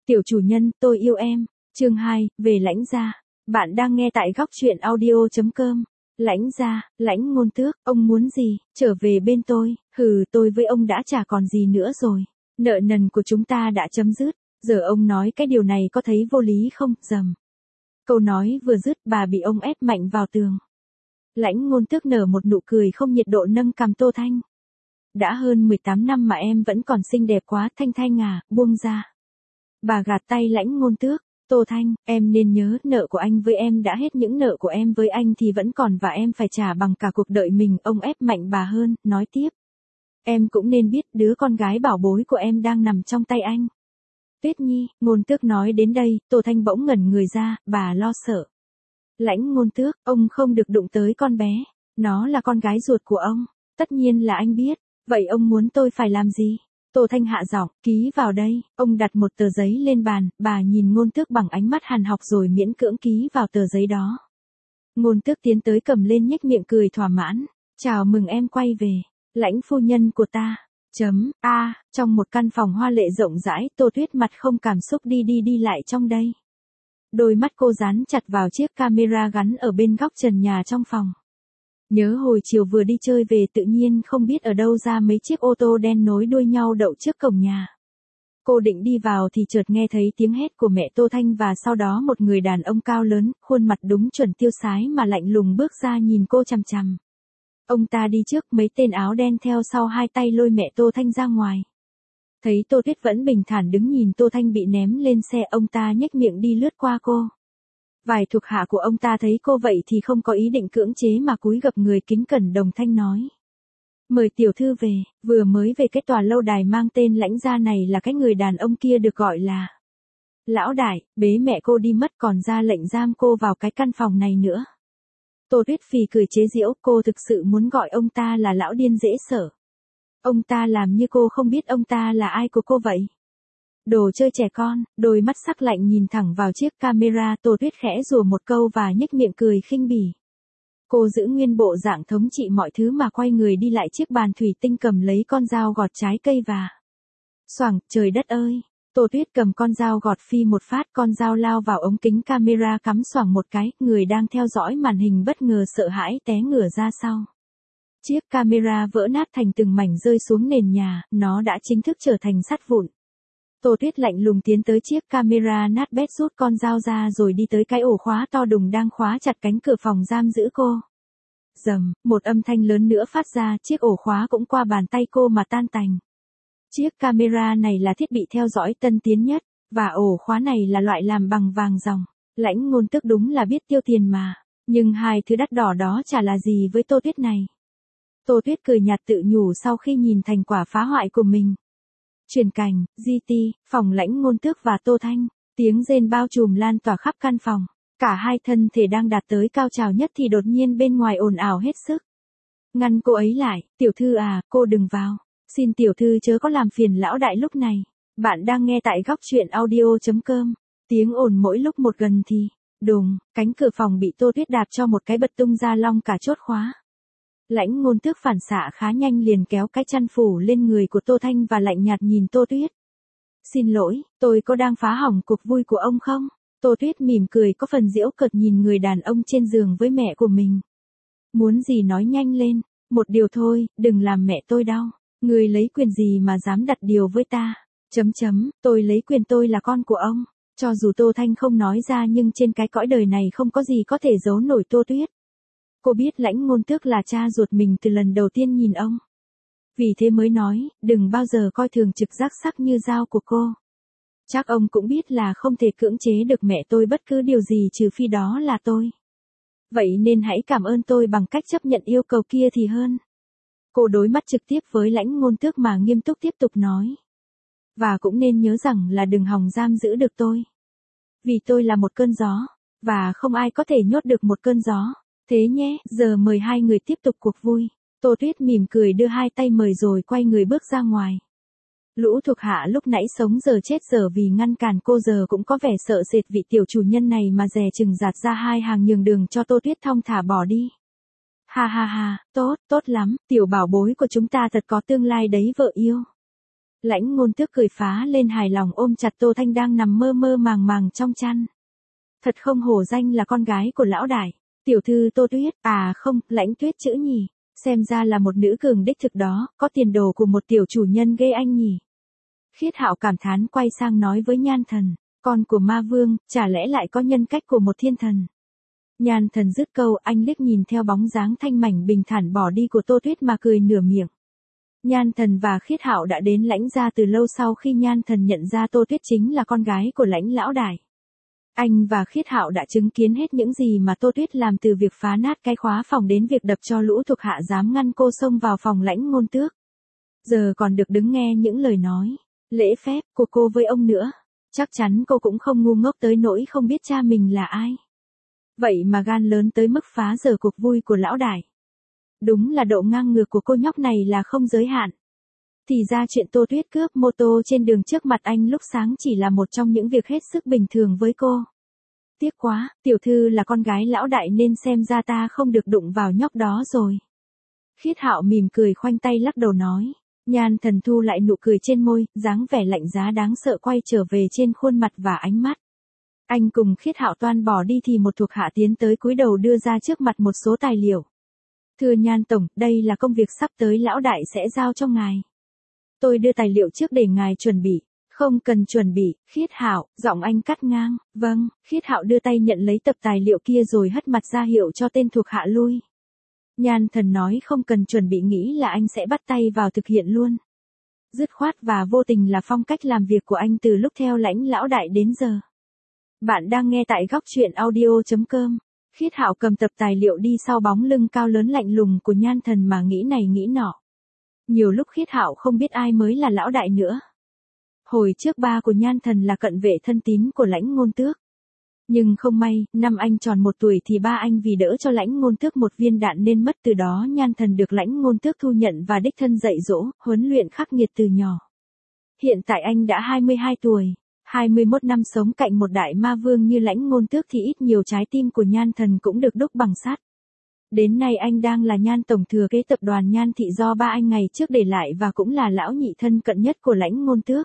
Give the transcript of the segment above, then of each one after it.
Tiểu chủ nhân, tôi yêu em. Chương 2, về Lãnh gia. Bạn đang nghe tại góc truyện audio.com. Lãnh gia, Lãnh Ngôn Tước, ông muốn gì? Trở về bên tôi. Hừ, tôi với ông đã chả còn gì nữa rồi. Nợ nần của chúng ta đã chấm dứt. Giờ ông nói cái điều này có thấy vô lý không? Dầm. Câu nói vừa dứt, bà bị ông ép mạnh vào tường. Lãnh Ngôn Tước nở một nụ cười không nhiệt độ, nâng cằm Tô Thanh. Đã hơn 18 năm mà em vẫn còn xinh đẹp quá. Thanh Thanh à, buông ra. Bà gạt tay Lãnh Ngôn Tước. Tô Thanh, em nên nhớ, nợ của anh với em đã hết, những nợ của em với anh thì vẫn còn và em phải trả bằng cả cuộc đời mình. Ông ép mạnh bà hơn, nói tiếp. Em cũng nên biết đứa con gái bảo bối của em đang nằm trong tay anh. Tuyết Nhi. Ngôn Tước nói đến đây, Tô Thanh bỗng ngẩn người ra, bà lo sợ. Lãnh Ngôn Tước, ông không được đụng tới con bé. Nó là con gái ruột của ông. Tất nhiên là anh biết. Vậy ông muốn tôi phải làm gì? Tô Thanh hạ giọng, ký vào đây. Ông đặt một tờ giấy lên bàn, bà nhìn Ngôn Tước bằng ánh mắt hàn học rồi miễn cưỡng ký vào tờ giấy đó. Ngôn Tước tiến tới cầm lên, nhếch miệng cười thỏa mãn. Chào mừng em quay về. Lãnh phu nhân của ta. Trong một căn phòng hoa lệ rộng rãi, Tô Tuyết mặt không cảm xúc đi lại trong đây. Đôi mắt cô dán chặt vào chiếc camera gắn ở bên góc trần nhà trong phòng. Nhớ hồi chiều vừa đi chơi về, tự nhiên không biết ở đâu ra mấy chiếc ô tô đen nối đuôi nhau đậu trước cổng nhà. Cô định đi vào thì chợt nghe thấy tiếng hét của mẹ Tô Thanh và sau đó một người đàn ông cao lớn, khuôn mặt đúng chuẩn tiêu sái mà lạnh lùng bước ra nhìn cô chằm chằm. Ông ta đi trước, mấy tên áo đen theo sau, hai tay lôi mẹ Tô Thanh ra ngoài. Thấy Tô Tuyết vẫn bình thản đứng nhìn Tô Thanh bị ném lên xe, ông ta nhếch miệng đi lướt qua cô. Vài thuộc hạ của ông ta thấy cô vậy thì không có ý định cưỡng chế mà cúi gập người kính cẩn đồng thanh nói. Mời tiểu thư về. Vừa mới về cái tòa lâu đài mang tên Lãnh gia này là cái người đàn ông kia được gọi là Lão Đại, bế mẹ cô đi mất còn ra lệnh giam cô vào cái căn phòng này nữa. Tô Tuyết phì cười chế giễu, cô thực sự muốn gọi ông ta là lão điên dễ sợ. Ông ta làm như cô không biết ông ta là ai của cô vậy. Đồ chơi trẻ con. Đôi mắt sắc lạnh nhìn thẳng vào chiếc camera, Tô Tuyết khẽ rủa một câu và nhếch miệng cười khinh bỉ. Cô giữ nguyên bộ dạng thống trị mọi thứ mà quay người đi lại chiếc bàn thủy tinh, cầm lấy con dao gọt trái cây và xoảng, trời đất ơi. Tô Tuyết cầm con dao gọt phi một phát, con dao lao vào ống kính camera cắm xoảng một cái, người đang theo dõi màn hình bất ngờ sợ hãi té ngửa ra sau. Chiếc camera vỡ nát thành từng mảnh rơi xuống nền nhà, nó đã chính thức trở thành sắt vụn. Tô Tuyết lạnh lùng tiến tới chiếc camera nát bét, rút con dao ra rồi đi tới cái ổ khóa to đùng đang khóa chặt cánh cửa phòng giam giữ cô. Rầm, một âm thanh lớn nữa phát ra, chiếc ổ khóa cũng qua bàn tay cô mà tan tành. Chiếc camera này là thiết bị theo dõi tân tiến nhất, và ổ khóa này là loại làm bằng vàng ròng. Lãnh Ngôn Tước đúng là biết tiêu tiền mà, nhưng hai thứ đắt đỏ đó chả là gì với Tô Tuyết này. Tô Tuyết cười nhạt tự nhủ sau khi nhìn thành quả phá hoại của mình. Chuyển cảnh, GT, phòng Lãnh Ngôn Tước và Tô Thanh, tiếng rên bao trùm lan tỏa khắp căn phòng. Cả hai thân thể đang đạt tới cao trào nhất thì đột nhiên bên ngoài ồn ào hết sức. Ngăn cô ấy lại, tiểu thư à, cô đừng vào. Xin tiểu thư chớ có làm phiền lão đại lúc này. Bạn đang nghe tại góc truyện audio.com. Tiếng ồn mỗi lúc một gần thì, đùng, cánh cửa phòng bị Tô Tuyết đạp cho một cái bật tung ra long cả chốt khóa. Lãnh Ngôn Tước phản xạ khá nhanh liền kéo cái chăn phủ lên người của Tô Thanh và lạnh nhạt nhìn Tô Tuyết. Xin lỗi, tôi có đang phá hỏng cuộc vui của ông không? Tô Tuyết mỉm cười có phần giễu cợt nhìn người đàn ông trên giường với mẹ của mình. Muốn gì nói nhanh lên, một điều thôi, đừng làm mẹ tôi đau. Người lấy quyền gì mà dám đặt điều với ta? Tôi lấy quyền, tôi là con của ông. Cho dù Tô Thanh không nói ra nhưng trên cái cõi đời này không có gì có thể giấu nổi Tô Tuyết. Cô biết Lãnh Ngôn Tước là cha ruột mình từ lần đầu tiên nhìn ông. Vì thế mới nói, đừng bao giờ coi thường trực giác sắc như dao của cô. Chắc ông cũng biết là không thể cưỡng chế được mẹ tôi bất cứ điều gì trừ phi đó là tôi. Vậy nên hãy cảm ơn tôi bằng cách chấp nhận yêu cầu kia thì hơn. Cô đối mắt trực tiếp với Lãnh Ngôn Tước mà nghiêm túc tiếp tục nói. Và cũng nên nhớ rằng là đừng hòng giam giữ được tôi. Vì tôi là một cơn gió, và không ai có thể nhốt được một cơn gió. Thế nhé, giờ mời hai người tiếp tục cuộc vui. Tô Tuyết mỉm cười đưa hai tay mời rồi quay người bước ra ngoài. Lũ thuộc hạ lúc nãy sống giờ chết giờ vì ngăn cản cô giờ cũng có vẻ sợ sệt vị tiểu chủ nhân này mà dè chừng dạt ra hai hàng nhường đường cho Tô Tuyết thong thả bỏ đi. Ha, tốt lắm, tiểu bảo bối của chúng ta thật có tương lai đấy vợ yêu. Lãnh Ngôn Tước cười phá lên hài lòng ôm chặt Tô Thanh đang nằm mơ mơ màng màng trong chăn. Thật không hổ danh là con gái của lão đại. Tiểu thư Tô Tuyết, à không, Lãnh Tuyết chữ nhỉ. Xem ra là một nữ cường đích thực đó, có tiền đồ của một tiểu chủ nhân ghê anh nhỉ. Khiết Hạo cảm thán quay sang nói với Nhan Thần, con của ma vương, chả lẽ lại có nhân cách của một thiên thần. Nhan Thần dứt câu, anh liếc nhìn theo bóng dáng thanh mảnh bình thản bỏ đi của Tô Tuyết mà cười nửa miệng. Nhan Thần và Khiết Hạo đã đến Lãnh gia từ lâu sau khi Nhan Thần nhận ra Tô Tuyết chính là con gái của Lãnh lão đại. Anh và Khiết Hạo đã chứng kiến hết những gì mà Tô Tuyết làm, từ việc phá nát cái khóa phòng đến việc đập cho lũ thuộc hạ dám ngăn cô xông vào phòng Lãnh Ngôn Tước. Giờ còn được đứng nghe những lời nói, lễ phép của cô với ông nữa. Chắc chắn cô cũng không ngu ngốc tới nỗi không biết cha mình là ai. Vậy mà gan lớn tới mức phá giờ cuộc vui của lão đại. Đúng là độ ngang ngược của cô nhóc này là không giới hạn. Thì ra chuyện Tô Tuyết cướp mô tô trên đường trước mặt anh lúc sáng chỉ là một trong những việc hết sức bình thường với cô. Tiếc quá, tiểu thư là con gái lão đại nên xem ra ta không được đụng vào nhóc đó rồi. Khiết Hạo mỉm cười khoanh tay lắc đầu nói. Nhan Thần thu lại nụ cười trên môi, dáng vẻ lạnh giá đáng sợ quay trở về trên khuôn mặt và ánh mắt. Anh cùng Khiết Hạo toan bỏ đi thì một thuộc hạ tiến tới cúi đầu đưa ra trước mặt một số tài liệu. Thưa Nhan Tổng, đây là công việc sắp tới lão đại sẽ giao cho ngài. Tôi đưa tài liệu trước để ngài chuẩn bị. Không cần chuẩn bị, Khiết Hạo, giọng anh cắt ngang. Vâng, Khiết Hạo đưa tay nhận lấy tập tài liệu kia rồi hất mặt ra hiệu cho tên thuộc hạ lui. Nhan Thần nói không cần chuẩn bị, nghĩ là anh sẽ bắt tay vào thực hiện luôn. Dứt khoát và vô tình là phong cách làm việc của anh từ lúc theo Lãnh lão đại đến giờ. Bạn đang nghe tại góc truyện audio.com. Khiết Hạo cầm tập tài liệu đi sau bóng lưng cao lớn lạnh lùng của Nhan Thần mà nghĩ này nghĩ nọ. Nhiều lúc Khiết Hạo không biết ai mới là lão đại nữa. Hồi trước ba của Nhan Thần là cận vệ thân tín của Lãnh Ngôn Tước. Nhưng không may, năm anh tròn 1 tuổi thì ba anh vì đỡ cho Lãnh Ngôn Tước một viên đạn nên mất, từ đó Nhan Thần được Lãnh Ngôn Tước thu nhận và đích thân dạy dỗ, huấn luyện khắc nghiệt từ nhỏ. Hiện tại anh đã 22 tuổi, 21 năm sống cạnh một đại ma vương như Lãnh Ngôn Tước thì ít nhiều trái tim của Nhan Thần cũng được đúc bằng sắt. Đến nay anh đang là Nhan Tổng thừa kế tập đoàn Nhan Thị do ba anh ngày trước để lại và cũng là lão nhị thân cận nhất của Lãnh Ngôn Tước.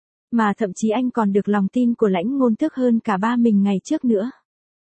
Mà thậm chí anh còn được lòng tin của Lãnh Ngôn Tước hơn cả ba mình ngày trước nữa.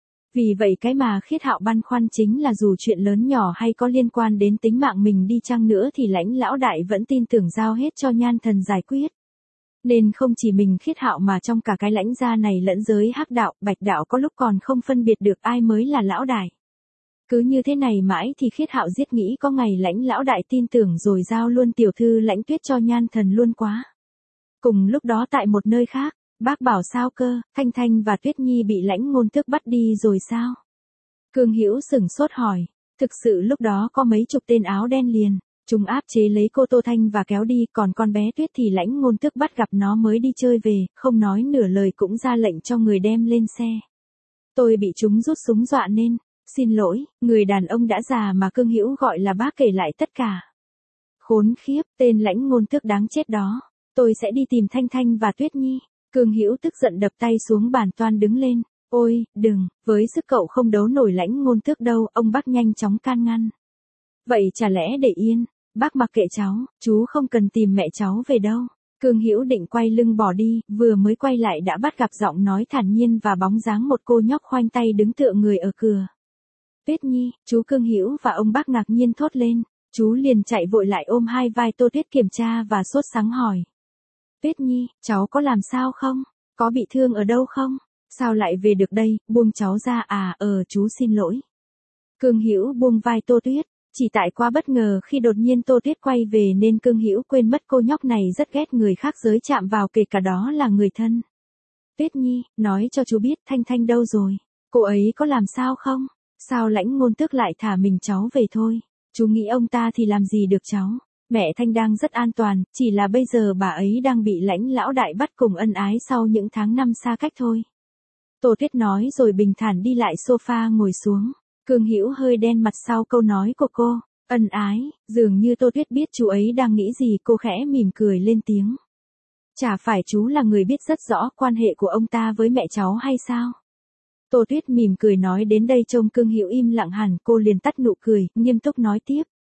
Vì vậy cái mà Khiết Hạo băn khoăn chính là dù chuyện lớn nhỏ hay có liên quan đến tính mạng mình đi chăng nữa thì Lãnh lão đại vẫn tin tưởng giao hết cho Nhan Thần giải quyết. Nên không chỉ mình Khiết Hạo mà trong cả cái Lãnh gia này lẫn giới hắc đạo, bạch đạo có lúc còn không phân biệt được ai mới là lão đại. Cứ như thế này mãi thì Khiết Hạo giết nghĩ có ngày Lãnh lão đại tin tưởng rồi giao luôn tiểu thư Lãnh Tuyết cho Nhan Thần luôn quá. Cùng lúc đó tại một nơi khác, bác bảo sao cơ, Thanh Thanh và Tuyết Nhi bị Lãnh Ngôn Tước bắt đi rồi sao? Cương Hữu sửng sốt hỏi, thực sự lúc đó có mấy chục tên áo đen liền, chúng áp chế lấy cô Tô Thanh và kéo đi, còn con bé Tuyết thì Lãnh Ngôn Tước bắt gặp nó mới đi chơi về, không nói nửa lời cũng ra lệnh cho người đem lên xe. Tôi bị chúng rút súng dọa nên, xin lỗi, người đàn ông đã già mà Cương Hữu gọi là bác kể lại tất cả. Khốn khiếp, tên Lãnh Ngôn Tước đáng chết đó. Tôi sẽ đi tìm Thanh Thanh và Tuyết Nhi. Cương Hữu tức giận đập tay xuống bàn toan đứng lên. Ôi, đừng, với sức cậu không đấu nổi Lãnh Ngôn Tước đâu, ông bác nhanh chóng can ngăn. Vậy chả lẽ để yên, bác mặc kệ cháu, chú không cần tìm mẹ cháu về đâu. Cương Hữu định quay lưng bỏ đi, vừa mới quay lại đã bắt gặp giọng nói thản nhiên và bóng dáng một cô nhóc khoanh tay đứng tựa người ở cửa. Tuyết Nhi, chú Cương Hữu và ông bác ngạc nhiên thốt lên. Chú liền chạy vội lại ôm hai vai Tô Tuyết kiểm tra và sốt sắng hỏi. Tuyết Nhi, cháu có làm sao không? Có bị thương ở đâu không? Sao lại về được đây? Buông cháu ra à? Chú xin lỗi. Cương Hữu buông vai Tô Tuyết, chỉ tại quá bất ngờ khi đột nhiên Tô Tuyết quay về nên Cương Hữu quên mất cô nhóc này rất ghét người khác giới chạm vào, kể cả đó là người thân. Tuyết Nhi, nói cho chú biết Thanh Thanh đâu rồi? Cô ấy có làm sao không? Sao Lãnh Ngôn Tước lại thả mình cháu về thôi? Chú nghĩ ông ta thì làm gì được cháu? Mẹ Thanh đang rất an toàn, chỉ là bây giờ bà ấy đang bị Lãnh lão đại bắt cùng ân ái sau những tháng năm xa cách thôi. Tô Tuyết nói rồi bình thản đi lại sofa ngồi xuống. Cương Hữu hơi đen mặt sau câu nói của cô. Ân ái, dường như Tô Tuyết biết chú ấy đang nghĩ gì, cô khẽ mỉm cười lên tiếng. Chả phải chú là người biết rất rõ quan hệ của ông ta với mẹ cháu hay sao? Tô Tuyết mỉm cười nói đến đây trông Cương Hữu im lặng hẳn, cô liền tắt nụ cười, nghiêm túc nói tiếp.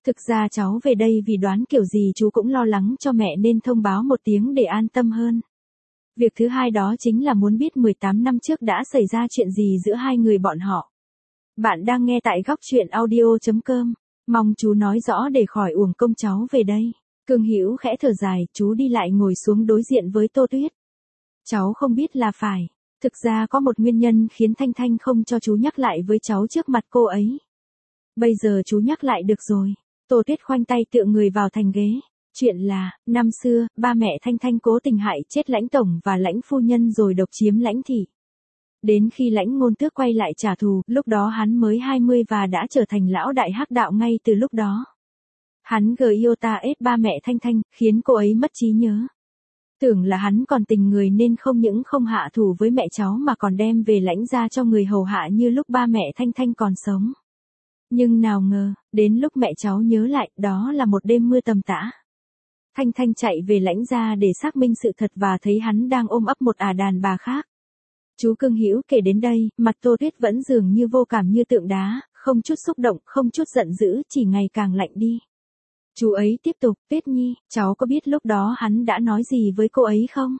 Thực ra cháu về đây vì đoán kiểu gì chú cũng lo lắng cho mẹ nên thông báo một tiếng để an tâm hơn. Việc thứ hai đó chính là muốn biết 18 năm trước đã xảy ra chuyện gì giữa hai người bọn họ. Bạn đang nghe tại góc chuyện audio.com. Mong chú nói rõ để khỏi uổng công cháu về đây. Cương Hữu khẽ thở dài, chú đi lại ngồi xuống đối diện với Tô Tuyết. Cháu không biết là phải. Thực ra có một nguyên nhân khiến Thanh Thanh không cho chú nhắc lại với cháu trước mặt cô ấy. Bây giờ chú nhắc lại được rồi. Tô Tuyết khoanh tay tựa người vào thành ghế. Chuyện là, năm xưa, ba mẹ Thanh Thanh cố tình hại chết Lãnh tổng và Lãnh phu nhân rồi độc chiếm Lãnh thị. Đến khi Lãnh Ngôn Tước quay lại trả thù, lúc đó hắn mới 20 và đã trở thành lão đại hắc đạo ngay từ lúc đó. Hắn yêu ta ết ba mẹ Thanh Thanh, khiến cô ấy mất trí nhớ. Tưởng là hắn còn tình người nên không những không hạ thủ với mẹ cháu mà còn đem về Lãnh gia cho người hầu hạ như lúc ba mẹ Thanh Thanh còn sống. Nhưng nào ngờ, đến lúc mẹ cháu nhớ lại, đó là một đêm mưa tầm tã. Thanh Thanh chạy về Lãnh gia để xác minh sự thật và thấy hắn đang ôm ấp một đàn bà khác. Chú Cương Hữu kể đến đây, mặt Tô Tuyết vẫn dường như vô cảm như tượng đá, không chút xúc động, không chút giận dữ, chỉ ngày càng lạnh đi. Chú ấy tiếp tục, Tuyết Nhi, cháu có biết lúc đó hắn đã nói gì với cô ấy không?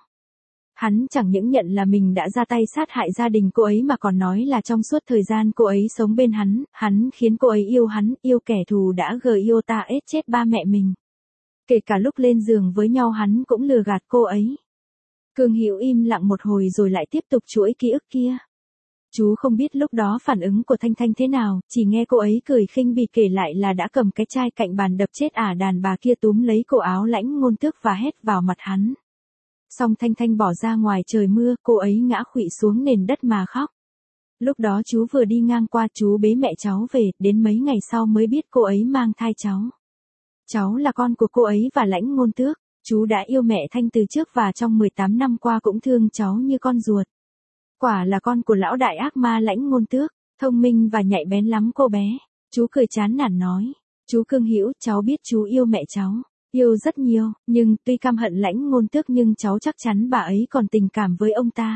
Hắn chẳng những nhận là mình đã ra tay sát hại gia đình cô ấy mà còn nói là trong suốt thời gian cô ấy sống bên hắn khiến cô ấy yêu hắn, yêu kẻ thù đã yêu ta ết chết ba mẹ mình. Kể cả lúc lên giường với nhau hắn cũng lừa gạt cô ấy. Cương Hữu im lặng một hồi rồi lại tiếp tục chuỗi ký ức kia. Chú không biết lúc đó phản ứng của Thanh Thanh thế nào, chỉ nghe cô ấy cười khinh bỉ kể lại là đã cầm cái chai cạnh bàn đập chết đàn bà kia túm lấy cổ áo Lãnh Ngôn Tước và hét vào mặt hắn. Xong Thanh Thanh bỏ ra ngoài trời mưa, cô ấy ngã khuỵu xuống nền đất mà khóc. Lúc đó chú vừa đi ngang qua, chú bế mẹ cháu về, đến mấy ngày sau mới biết cô ấy mang thai cháu. Cháu là con của cô ấy và Lãnh Ngôn Tước. Chú đã yêu mẹ Thanh từ trước và trong 18 năm qua cũng thương cháu như con ruột. Quả là con của lão đại ác ma Lãnh Ngôn Tước, thông minh và nhạy bén lắm cô bé. Chú cười chán nản nói. Chú Cương Hữu, cháu biết chú yêu mẹ cháu. Yêu rất nhiều, nhưng tuy căm hận Lãnh Ngôn Tước nhưng cháu chắc chắn bà ấy còn tình cảm với ông ta.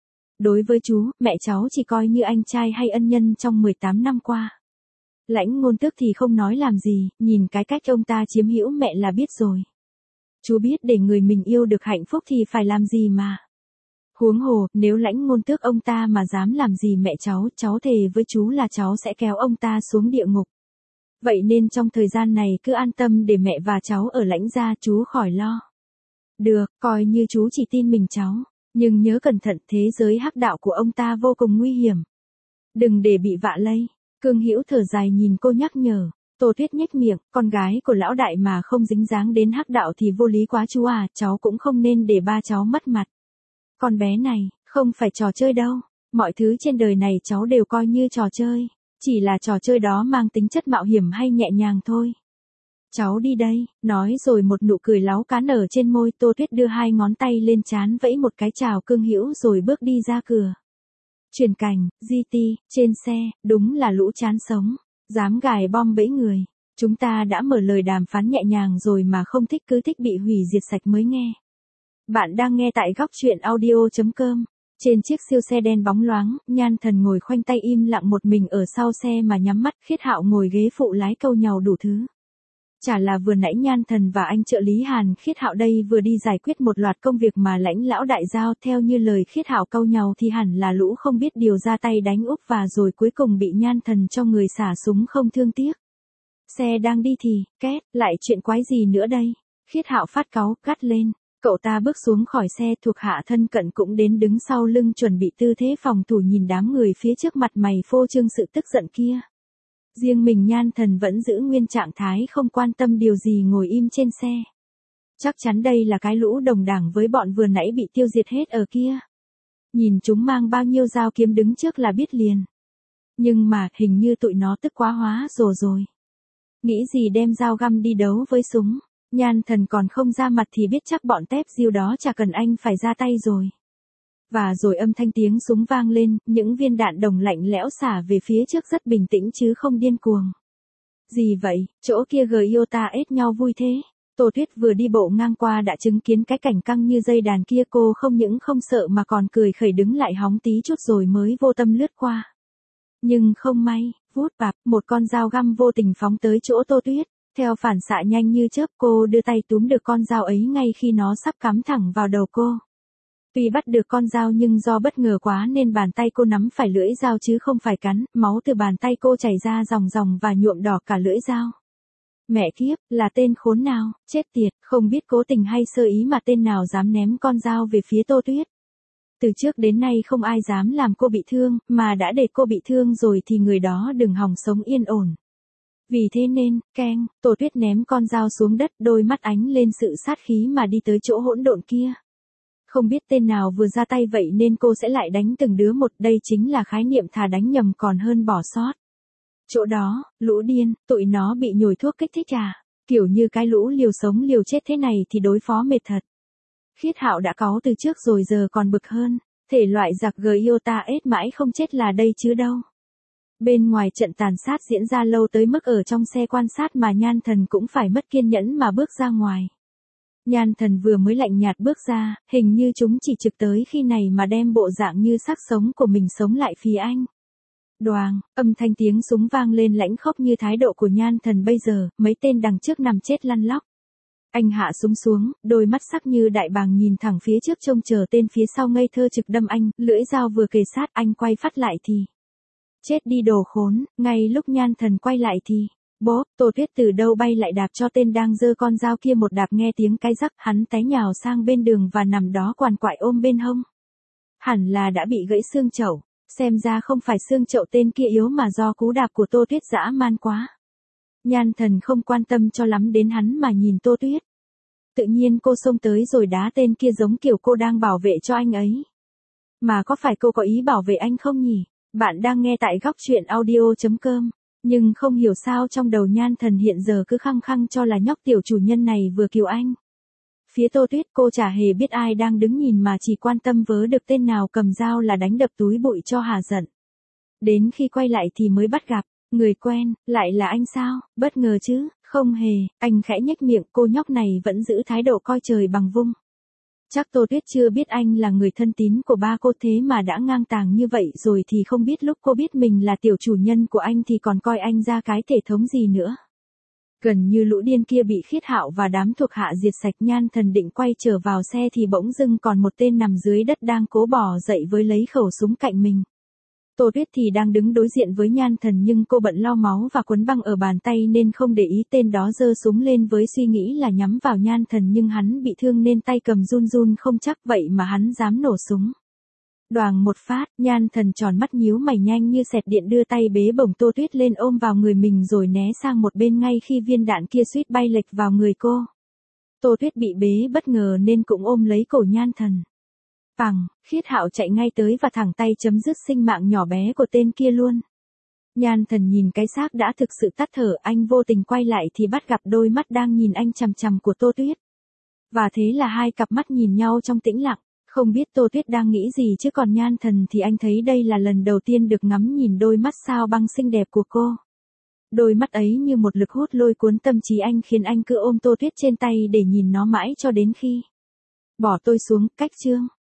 Đối với chú, mẹ cháu chỉ coi như anh trai hay ân nhân trong 18 năm qua. Lãnh Ngôn Tước thì không nói làm gì, nhìn cái cách ông ta chiếm hữu mẹ là biết rồi. Chú biết để người mình yêu được hạnh phúc thì phải làm gì mà. Huống hồ, nếu Lãnh Ngôn Tước ông ta mà dám làm gì mẹ cháu thề với chú là cháu sẽ kéo ông ta xuống địa ngục. Vậy nên trong thời gian này cứ an tâm để mẹ và cháu ở Lãnh gia, chú khỏi lo. Được, coi như chú chỉ tin mình cháu, nhưng nhớ cẩn thận, thế giới hắc đạo của ông ta vô cùng nguy hiểm. Đừng để bị vạ lây. Cương Hữu thở dài nhìn cô nhắc nhở. Tô Tuyết nhếch miệng, con gái của lão đại mà không dính dáng đến hắc đạo thì vô lý quá chú à, cháu cũng không nên để ba cháu mất mặt. Con bé này, không phải trò chơi đâu, mọi thứ trên đời này cháu đều coi như trò chơi, chỉ là trò chơi đó mang tính chất mạo hiểm hay nhẹ nhàng thôi. Cháu đi đây, nói rồi một nụ cười láu cá nở trên môi. Tô Tuyết đưa hai ngón tay lên trán vẫy một cái chào Cương Hữu rồi bước đi ra cửa. Chuyển cảnh, GT, trên xe, đúng là lũ chán sống. Dám gài bom bẫy người. Chúng ta đã mở lời đàm phán nhẹ nhàng rồi mà không thích cứ thích bị hủy diệt sạch mới nghe. Bạn đang nghe tại góc chuyện audio.com. Trên chiếc siêu xe đen bóng loáng, Nhan Thần ngồi khoanh tay im lặng một mình ở sau xe mà nhắm mắt. Khiết Hạo ngồi ghế phụ lái câu nhàu đủ thứ. Chả là vừa nãy Nhan Thần và anh trợ lý Hàn Khiết Hạo đây vừa đi giải quyết một loạt công việc mà Lãnh lão đại giao. Theo như lời Khiết Hạo câu nhàu thì hẳn là lũ không biết điều ra tay đánh úp và rồi cuối cùng bị Nhan Thần cho người xả súng không thương tiếc. Xe đang đi thì, két, lại chuyện quái gì nữa đây? Khiết Hạo phát cáu, gắt lên. Cậu ta bước xuống khỏi xe, thuộc hạ thân cận cũng đến đứng sau lưng chuẩn bị tư thế phòng thủ nhìn đám người phía trước mặt mày phô trương sự tức giận kia. Riêng mình Nhan Thần vẫn giữ nguyên trạng thái không quan tâm điều gì ngồi im trên xe. Chắc chắn đây là cái lũ đồng đảng với bọn vừa nãy bị tiêu diệt hết ở kia. Nhìn chúng mang bao nhiêu dao kiếm đứng trước là biết liền. Nhưng mà hình như tụi nó tức quá hóa rồi. Nghĩ gì đem dao găm đi đấu với súng. Nhan Thần còn không ra mặt thì biết chắc bọn tép diêu đó chả cần anh phải ra tay rồi. Và rồi âm thanh tiếng súng vang lên, những viên đạn đồng lạnh lẽo xả về phía trước rất bình tĩnh chứ không điên cuồng. Gì vậy, chỗ kia yêu ta ết nhau vui thế. Tô Tuyết vừa đi bộ ngang qua đã chứng kiến cái cảnh căng như dây đàn kia, cô không những không sợ mà còn cười khẩy đứng lại hóng tí chút rồi mới vô tâm lướt qua. Nhưng không may, vút bạp, một con dao găm vô tình phóng tới chỗ Tô Tuyết. Theo phản xạ nhanh như chớp cô đưa tay túm được con dao ấy ngay khi nó sắp cắm thẳng vào đầu cô. Tuy bắt được con dao nhưng do bất ngờ quá nên bàn tay cô nắm phải lưỡi dao chứ không phải cắn, máu từ bàn tay cô chảy ra ròng ròng và nhuộm đỏ cả lưỡi dao. Mẹ kiếp, là tên khốn nào, chết tiệt, không biết cố tình hay sơ ý mà tên nào dám ném con dao về phía Tô Tuyết. Từ trước đến nay không ai dám làm cô bị thương, mà đã để cô bị thương rồi thì người đó đừng hòng sống yên ổn. Vì thế nên, keng, Tô Tuyết ném con dao xuống đất, đôi mắt ánh lên sự sát khí mà đi tới chỗ hỗn độn kia. Không biết tên nào vừa ra tay vậy nên cô sẽ lại đánh từng đứa một, đây chính là khái niệm thà đánh nhầm còn hơn bỏ sót. Chỗ đó, lũ điên, tụi nó bị nhồi thuốc kích thích à, kiểu như cái lũ liều sống liều chết thế này thì đối phó mệt thật. Khiết Hạo đã cáu từ trước rồi giờ còn bực hơn, thể loại giặc Giota ết mãi không chết là đây chứ đâu. Bên ngoài trận tàn sát diễn ra lâu tới mức ở trong xe quan sát mà Nhan Thần cũng phải mất kiên nhẫn mà bước ra ngoài. Nhan Thần vừa mới lạnh nhạt bước ra, hình như chúng chỉ trực tới khi này mà đem bộ dạng như xác sống của mình sống lại phía anh. Đoàng, âm thanh tiếng súng vang lên lãnh khốc như thái độ của Nhan Thần bây giờ, mấy tên đằng trước nằm chết lăn lóc. Anh hạ súng xuống, đôi mắt sắc như đại bàng nhìn thẳng phía trước trông chờ tên phía sau ngây thơ trực đâm anh, lưỡi dao vừa kề sát anh quay phát lại thì. Chết đi đồ khốn, ngay lúc Nhan Thần quay lại thì. Bố, Tô Tuyết từ đâu bay lại đạp cho tên đang giơ con dao kia một đạp nghe tiếng cái rắc, hắn té nhào sang bên đường và nằm đó quằn quại ôm bên hông. Hẳn là đã bị gãy xương chậu, xem ra không phải xương chậu tên kia yếu mà do cú đạp của Tô Tuyết dã man quá. Nhan Thần không quan tâm cho lắm đến hắn mà nhìn Tô Tuyết. Tự nhiên cô xông tới rồi đá tên kia giống kiểu cô đang bảo vệ cho anh ấy. Mà có phải cô có ý bảo vệ anh không nhỉ? Bạn đang nghe tại góc truyện audio.com. Nhưng không hiểu sao trong đầu Nhan Thần hiện giờ cứ khăng khăng cho là nhóc tiểu chủ nhân này vừa cứu anh. Phía Tô Tuyết cô chả hề biết ai đang đứng nhìn mà chỉ quan tâm vớ được tên nào cầm dao là đánh đập túi bụi cho hà giận. Đến khi quay lại thì mới bắt gặp, người quen, lại là anh sao, bất ngờ chứ, không hề, anh khẽ nhếch miệng, cô nhóc này vẫn giữ thái độ coi trời bằng vung. Chắc Tô Tuyết chưa biết anh là người thân tín của ba cô thế mà đã ngang tàng như vậy rồi thì không biết lúc cô biết mình là tiểu chủ nhân của anh thì còn coi anh ra cái thể thống gì nữa. Gần như lũ điên kia bị Khiết Hạo và đám thuộc hạ diệt sạch. Nhan Thần định quay trở vào xe thì bỗng dưng còn một tên nằm dưới đất đang cố bò dậy với lấy khẩu súng cạnh mình. Tô Tuyết thì đang đứng đối diện với Nhan Thần nhưng cô bận lau máu và quấn băng ở bàn tay nên không để ý tên đó giơ súng lên với suy nghĩ là nhắm vào Nhan Thần nhưng hắn bị thương nên tay cầm run run không chắc vậy mà hắn dám nổ súng. Đoàng một phát, Nhan Thần tròn mắt nhíu mày nhanh như xẹt điện đưa tay bế bổng Tô Tuyết lên ôm vào người mình rồi né sang một bên ngay khi viên đạn kia suýt bay lệch vào người cô. Tô Tuyết bị bế bất ngờ nên cũng ôm lấy cổ Nhan Thần. Bằng, Khiết Hạo chạy ngay tới và thẳng tay chấm dứt sinh mạng nhỏ bé của tên kia luôn. Nhan Thần nhìn cái xác đã thực sự tắt thở, anh vô tình quay lại thì bắt gặp đôi mắt đang nhìn anh chằm chằm của Tô Tuyết. Và thế là hai cặp mắt nhìn nhau trong tĩnh lặng, không biết Tô Tuyết đang nghĩ gì chứ còn Nhan Thần thì anh thấy đây là lần đầu tiên được ngắm nhìn đôi mắt sao băng xinh đẹp của cô. Đôi mắt ấy như một lực hút lôi cuốn tâm trí anh khiến anh cứ ôm Tô Tuyết trên tay để nhìn nó mãi cho đến khi bỏ tôi xuống, cách chương.